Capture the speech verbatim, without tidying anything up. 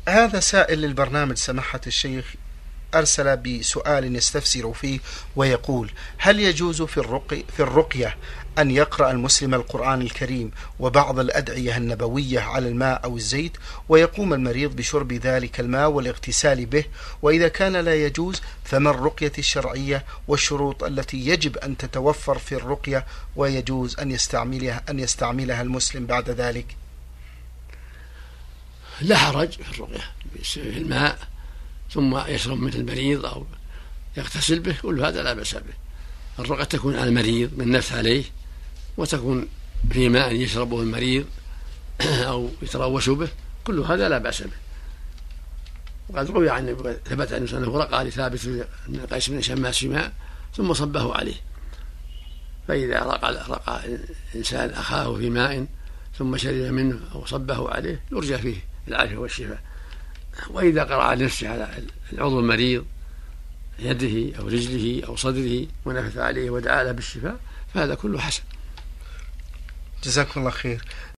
هذا سائل للبرنامج سماحة الشيخ أرسل بسؤال يستفسر فيه ويقول: هل يجوز في الرقي في الرقية أن يقرأ المسلم القرآن الكريم وبعض الأدعية النبوية على الماء أو الزيت، ويقوم المريض بشرب ذلك الماء والاغتسال به؟ وإذا كان لا يجوز، فما الرقية الشرعية والشروط التي يجب أن تتوفر في الرقية ويجوز أن يستعملها أن يستعملها المسلم بعد ذلك؟ لا حرج في الرقية في الماء ثم يشرب مثل المريض أو يغتسل به، كل هذا لا بأس به. الرقية تكون على المريض من نفس عليه، وتكون في ماء يشربه المريض أو يتروش به، كل هذا لا بأس به. وقد روي عن ثبت عن أنه رقى لثابت بن قيس بن شماس ماء ثم صبه عليه. فإذا رقى, رقى إنسان أخاه في ماء ثم شرب منه أو صبه عليه يرجى فيه العافية والشفاء. وإذا قرأ لنفسه على العضو المريض يده أو رجله أو صدره ونفث عليه ودعا له بالشفاء فهذا كله حسن. جزاكم الله خير.